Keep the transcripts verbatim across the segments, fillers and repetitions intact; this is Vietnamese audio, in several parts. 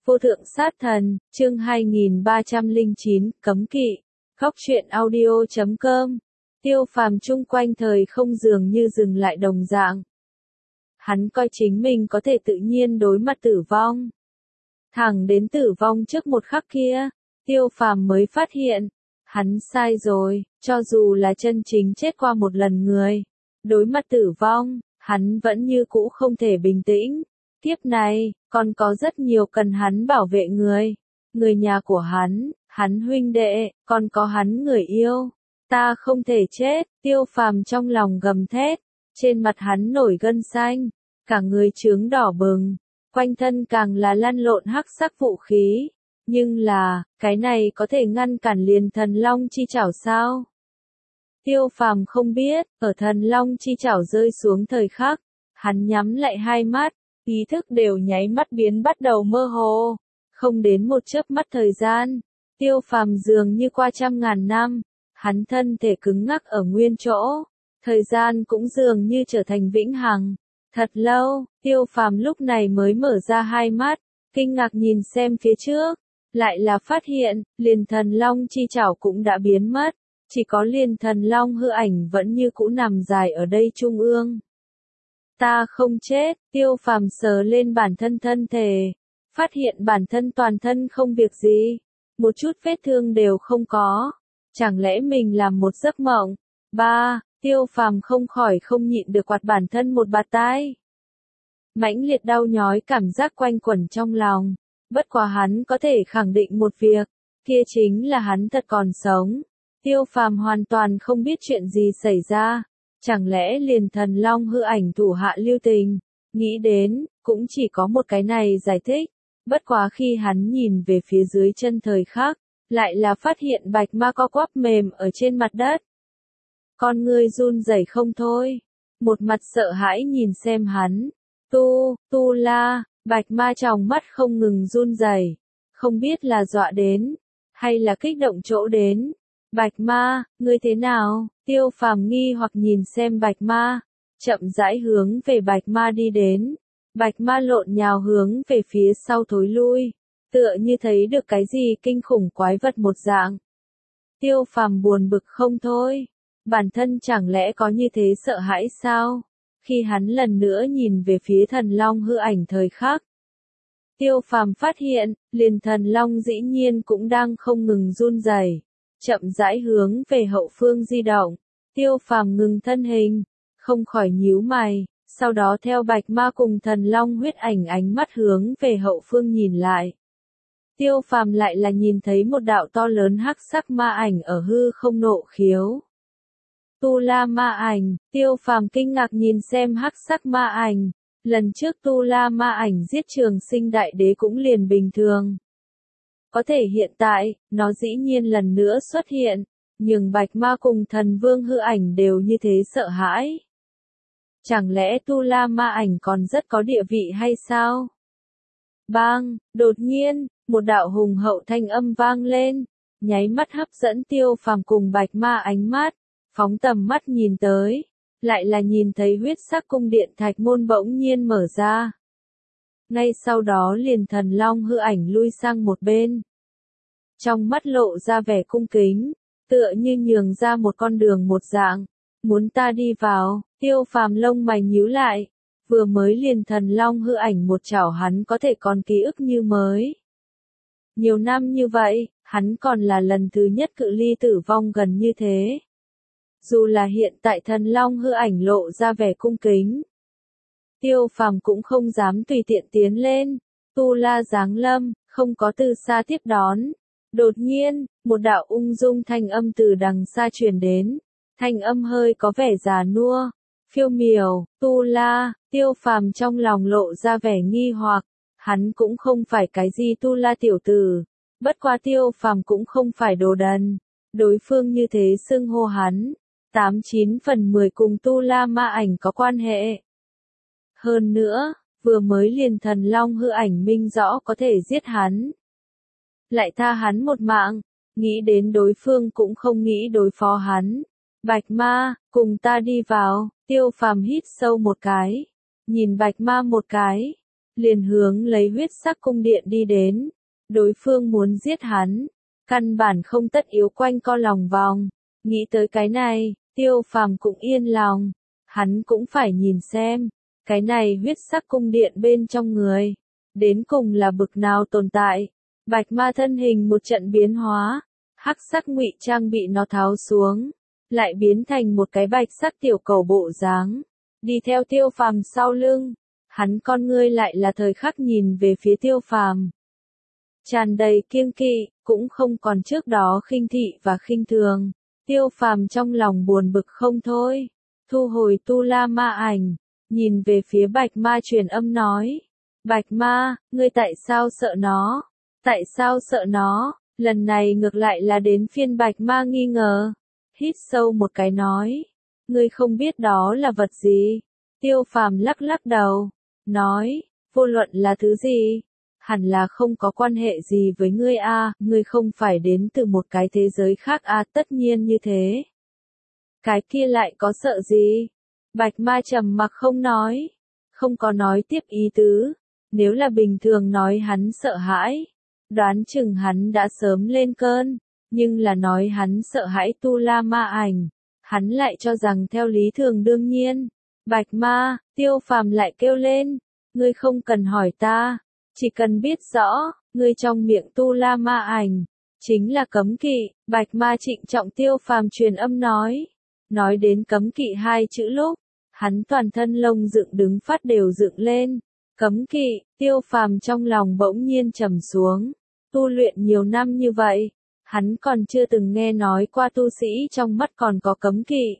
Vô thượng sát thần, chương hai nghìn ba trăm lẻ chín, cấm kỵ. Khóc chuyện audio chấm com. Tiêu Phàm chung quanh thời không dường như dừng lại đồng dạng. Hắn coi chính mình có thể tự nhiên đối mặt tử vong. Thẳng đến tử vong trước một khắc kia, Tiêu Phàm mới phát hiện, hắn sai rồi, cho dù là chân chính chết qua một lần người, đối mặt tử vong, hắn vẫn như cũ không thể bình tĩnh. Kiếp này, còn có rất nhiều cần hắn bảo vệ người, người nhà của hắn, hắn huynh đệ, còn có hắn người yêu. Ta không thể chết, Tiêu Phàm trong lòng gầm thét, trên mặt hắn nổi gân xanh, cả người chướng đỏ bừng, quanh thân càng là lăn lộn hắc sắc vũ khí. Nhưng là, cái này có thể ngăn cản liền thần long chi chảo sao? Tiêu Phàm không biết, ở thần long chi chảo rơi xuống thời khắc, hắn nhắm lại hai mắt, ý thức đều nháy mắt biến bắt đầu mơ hồ. Không đến một chớp mắt thời gian, Tiêu Phàm dường như qua trăm ngàn năm, hắn thân thể cứng ngắc ở nguyên chỗ, thời gian cũng dường như trở thành vĩnh hằng. Thật lâu, Tiêu Phàm lúc này mới mở ra hai mắt, kinh ngạc nhìn xem phía trước, lại là phát hiện, liền thần long chi chảo cũng đã biến mất, chỉ có liền thần long hư ảnh vẫn như cũ nằm dài ở đây trung ương. Ta không chết, Tiêu Phàm sờ lên bản thân thân thể, phát hiện bản thân toàn thân không việc gì, một chút vết thương đều không có, chẳng lẽ mình làm một giấc mộng? Ba, Tiêu Phàm không khỏi không nhịn được quạt bản thân một bạt tai. Mãnh liệt đau nhói cảm giác quanh quẩn trong lòng, bất quá hắn có thể khẳng định một việc, kia chính là hắn thật còn sống. Tiêu Phàm hoàn toàn không biết chuyện gì xảy ra. Chẳng lẽ liền thần long hư ảnh thủ hạ lưu tình, nghĩ đến, cũng chỉ có một cái này giải thích, bất quá khi hắn nhìn về phía dưới chân thời khắc, lại là phát hiện bạch ma co quắp mềm ở trên mặt đất. Con ngươi run rẩy không thôi, một mặt sợ hãi nhìn xem hắn, tu, tu la, bạch ma trong mắt không ngừng run rẩy, không biết là dọa đến, hay là kích động chỗ đến. Bạch ma, ngươi thế nào? Tiêu Phàm nghi hoặc nhìn xem bạch ma, chậm rãi hướng về bạch ma đi đến. Bạch ma lộn nhào hướng về phía sau thối lui, tựa như thấy được cái gì kinh khủng quái vật một dạng. Tiêu Phàm buồn bực không thôi, bản thân chẳng lẽ có như thế sợ hãi sao? Khi hắn lần nữa nhìn về phía thần long hư ảnh thời khắc, Tiêu Phàm phát hiện, liền thần long dĩ nhiên cũng đang không ngừng run rẩy, chậm rãi hướng về hậu phương di động. Tiêu Phàm ngừng thân hình, không khỏi nhíu mày, sau đó theo bạch ma cùng thần long huyết ảnh ánh mắt hướng về hậu phương nhìn lại. Tiêu Phàm lại là nhìn thấy một đạo to lớn hắc sắc ma ảnh ở hư không nộ khiếu. Tu La ma ảnh, Tiêu Phàm kinh ngạc nhìn xem hắc sắc ma ảnh, lần trước Tu La ma ảnh giết Trường Sinh đại đế cũng liền bình thường. Có thể hiện tại, nó dĩ nhiên lần nữa xuất hiện, nhưng bạch ma cùng thần vương hư ảnh đều như thế sợ hãi. Chẳng lẽ Tu La ma ảnh còn rất có địa vị hay sao? Bang, đột nhiên, một đạo hùng hậu thanh âm vang lên, nháy mắt hấp dẫn Tiêu Phàm cùng bạch ma ánh mắt, phóng tầm mắt nhìn tới, lại là nhìn thấy huyết sắc cung điện thạch môn bỗng nhiên mở ra. Ngay sau đó liền thần long hư ảnh lui sang một bên. Trong mắt lộ ra vẻ cung kính, tựa như nhường ra một con đường một dạng, muốn ta đi vào. Tiêu Phàm lông mày nhíu lại, vừa mới liền thần long hư ảnh một chảo hắn có thể còn ký ức như mới. Nhiều năm như vậy, hắn còn là lần thứ nhất cự ly tử vong gần như thế. Dù là hiện tại thần long hư ảnh lộ ra vẻ cung kính, Tiêu Phàm cũng không dám tùy tiện tiến lên. Tu La giáng lâm, không có từ xa tiếp đón. Đột nhiên, một đạo ung dung thanh âm từ đằng xa truyền đến, thanh âm hơi có vẻ già nua, phiêu miểu. Tu La, Tiêu Phàm trong lòng lộ ra vẻ nghi hoặc, hắn cũng không phải cái gì Tu La tiểu tử, bất quá Tiêu Phàm cũng không phải đồ đần, đối phương như thế xưng hô hắn, tám chín phần mười cùng Tu La ma ảnh có quan hệ. Hơn nữa, vừa mới liền thần long hư ảnh minh rõ có thể giết hắn, lại tha hắn một mạng, nghĩ đến đối phương cũng không nghĩ đối phó hắn. Bạch ma, cùng ta đi vào. Tiêu Phàm hít sâu một cái, nhìn bạch ma một cái, liền hướng lấy huyết sắc cung điện đi đến. Đối phương muốn giết hắn, căn bản không tất yếu quanh co lòng vòng. Nghĩ tới cái này, Tiêu Phàm cũng yên lòng, hắn cũng phải nhìn xem, cái này huyết sắc cung điện bên trong người, đến cùng là bực nào tồn tại. Bạch ma thân hình một trận biến hóa, hắc sắc ngụy trang bị nó tháo xuống, lại biến thành một cái bạch sắc tiểu cầu bộ dáng, đi theo Tiêu Phàm sau lưng. Hắn con ngươi lại là thời khắc nhìn về phía Tiêu Phàm, tràn đầy kiêng kỵ, cũng không còn trước đó khinh thị và khinh thường. Tiêu Phàm trong lòng buồn bực không thôi, thu hồi tu la ma ảnh, nhìn về phía Bạch ma truyền âm nói, Bạch ma, ngươi tại sao sợ nó? Tại sao sợ nó? Lần này ngược lại là đến phiên Bạch ma nghi ngờ, hít sâu một cái nói, ngươi không biết đó là vật gì? Tiêu Phàm lắc lắc đầu, nói, vô luận là thứ gì, hẳn là không có quan hệ gì với ngươi a, ngươi không phải đến từ một cái thế giới khác a, tất nhiên như thế. Cái kia lại có sợ gì? Bạch ma trầm mặc không nói, không có nói tiếp ý tứ, nếu là bình thường nói hắn sợ hãi, đoán chừng hắn đã sớm lên cơn, nhưng là nói hắn sợ hãi tu la ma ảnh, hắn lại cho rằng theo lý thường đương nhiên. Bạch ma, Tiêu Phàm lại kêu lên, ngươi không cần hỏi ta, chỉ cần biết rõ, ngươi trong miệng tu la ma ảnh, chính là cấm kỵ. Bạch ma trịnh trọng Tiêu Phàm truyền âm nói, nói đến cấm kỵ hai chữ lúc, hắn toàn thân lông dựng đứng phát đều dựng lên. Cấm kỵ, Tiêu Phàm trong lòng bỗng nhiên trầm xuống, tu luyện nhiều năm như vậy, hắn còn chưa từng nghe nói qua tu sĩ trong mắt còn có cấm kỵ.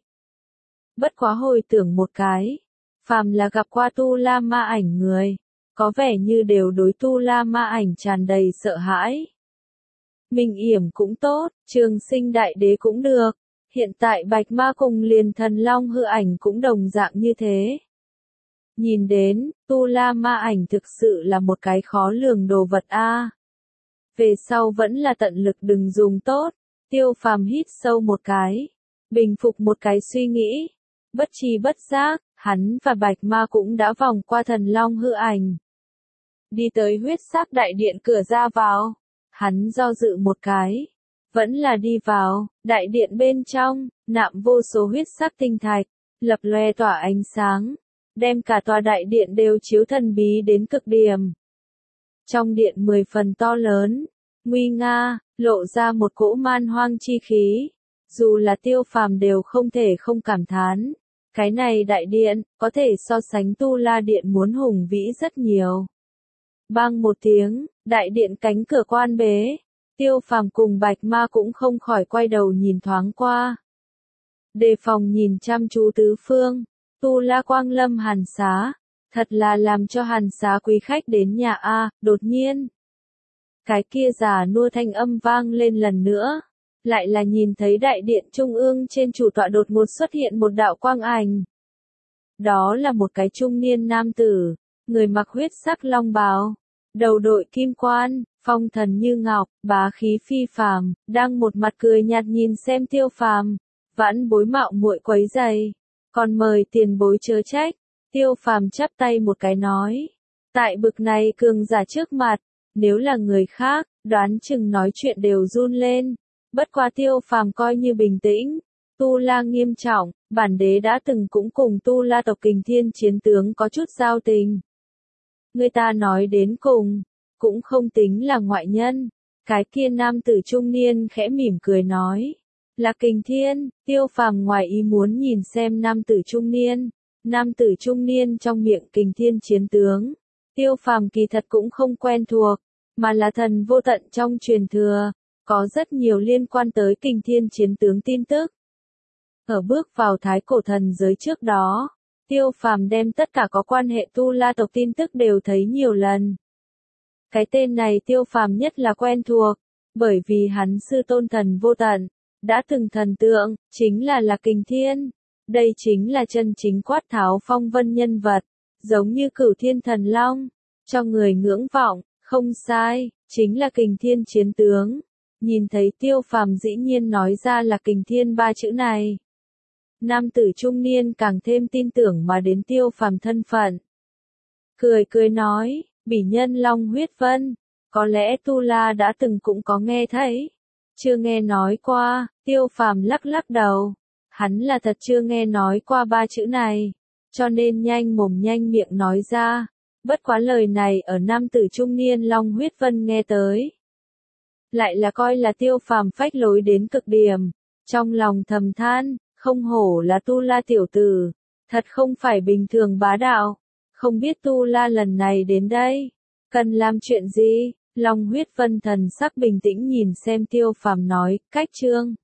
Bất quá hồi tưởng một cái, phàm là gặp qua tu la ma ảnh người, có vẻ như đều đối tu la ma ảnh tràn đầy sợ hãi. Minh Yểm cũng tốt, Trường Sinh Đại Đế cũng được, hiện tại Bạch ma cùng liền thần long hư ảnh cũng đồng dạng như thế. Nhìn đến, tu la ma ảnh thực sự là một cái khó lường đồ vật a. Về sau vẫn là tận lực đừng dùng tốt. Tiêu Phàm hít sâu một cái, bình phục một cái suy nghĩ. Bất tri bất giác, hắn và Bạch ma cũng đã vòng qua thần long hư ảnh. Đi tới huyết sắc đại điện cửa ra vào, hắn do dự một cái, vẫn là đi vào. Đại điện bên trong, nạm vô số huyết sắc tinh thạch, lập loè tỏa ánh sáng, đem cả tòa đại điện đều chiếu thần bí đến cực điểm. Trong điện mười phần to lớn, nguy nga, lộ ra một cỗ man hoang chi khí, dù là Tiêu Phàm đều không thể không cảm thán. Cái này đại điện, có thể so sánh tu la điện muốn hùng vĩ rất nhiều. Bang một tiếng, đại điện cánh cửa quan bế, Tiêu Phàm cùng Bạch ma cũng không khỏi quay đầu nhìn thoáng qua. Đề phòng nhìn chăm chú tứ phương, tu la quang lâm hàn xá, thật là làm cho hàn xá quý khách đến nhà a. Đột nhiên, cái kia già nua thanh âm vang lên lần nữa. Lại là nhìn thấy đại điện trung ương trên chủ tọa đột ngột xuất hiện một đạo quang ảnh. Đó là một cái trung niên nam tử, người mặc huyết sắc long bào, đầu đội kim quan, phong thần như ngọc, bá khí phi phàm, đang một mặt cười nhạt nhìn xem Tiêu Phàm, vãn bối mạo muội quấy rầy, còn mời tiền bối chớ trách. Tiêu Phàm chắp tay một cái nói, tại bực này cường giả trước mặt, nếu là người khác, đoán chừng nói chuyện đều run lên. Bất quá Tiêu Phàm coi như bình tĩnh. Tu La nghiêm trọng, bản đế đã từng cũng cùng Tu La tộc Kình Thiên chiến tướng có chút giao tình. Người ta nói đến cùng, cũng không tính là ngoại nhân. Cái kia nam tử trung niên khẽ mỉm cười nói, là Kình Thiên. Tiêu Phàm ngoài ý muốn nhìn xem nam tử trung niên. Nam tử trung niên trong miệng Kình Thiên chiến tướng, Tiêu Phàm kỳ thật cũng không quen thuộc, mà là thần vô tận trong truyền thừa. Có rất nhiều liên quan tới Kình Thiên chiến tướng tin tức. Ở bước vào thái cổ thần giới trước đó, Tiêu Phàm đem tất cả có quan hệ Tu La tộc tin tức đều thấy nhiều lần. Cái tên này Tiêu Phàm nhất là quen thuộc, bởi vì hắn sư tôn thần vô tận, đã từng thần tượng, chính là là Kình Thiên. Đây chính là chân chính quát tháo phong vân nhân vật, giống như Cửu Thiên Thần Long, cho người ngưỡng vọng, không sai, chính là Kình Thiên chiến tướng. Nhìn thấy Tiêu Phàm dĩ nhiên nói ra là Kình Thiên ba chữ này. Nam tử trung niên càng thêm tin tưởng mà đến Tiêu Phàm thân phận. cười cười nói, bỉ nhân Long Huyết Vân, có lẽ Tu La đã từng cũng có nghe thấy. Chưa nghe nói qua, Tiêu Phàm lắc lắc đầu. Hắn là thật chưa nghe nói qua ba chữ này, cho nên nhanh mồm nhanh miệng nói ra. Bất quá lời này ở nam tử trung niên Long Huyết Vân nghe tới, lại là coi là Tiêu Phàm phách lối đến cực điểm. Trong lòng thầm than, không hổ là Tu La tiểu tử, thật không phải bình thường bá đạo. Không biết Tu La lần này đến đây, cần làm chuyện gì? Long Huyết Vân thần sắc bình tĩnh nhìn xem Tiêu Phàm nói, cách trương.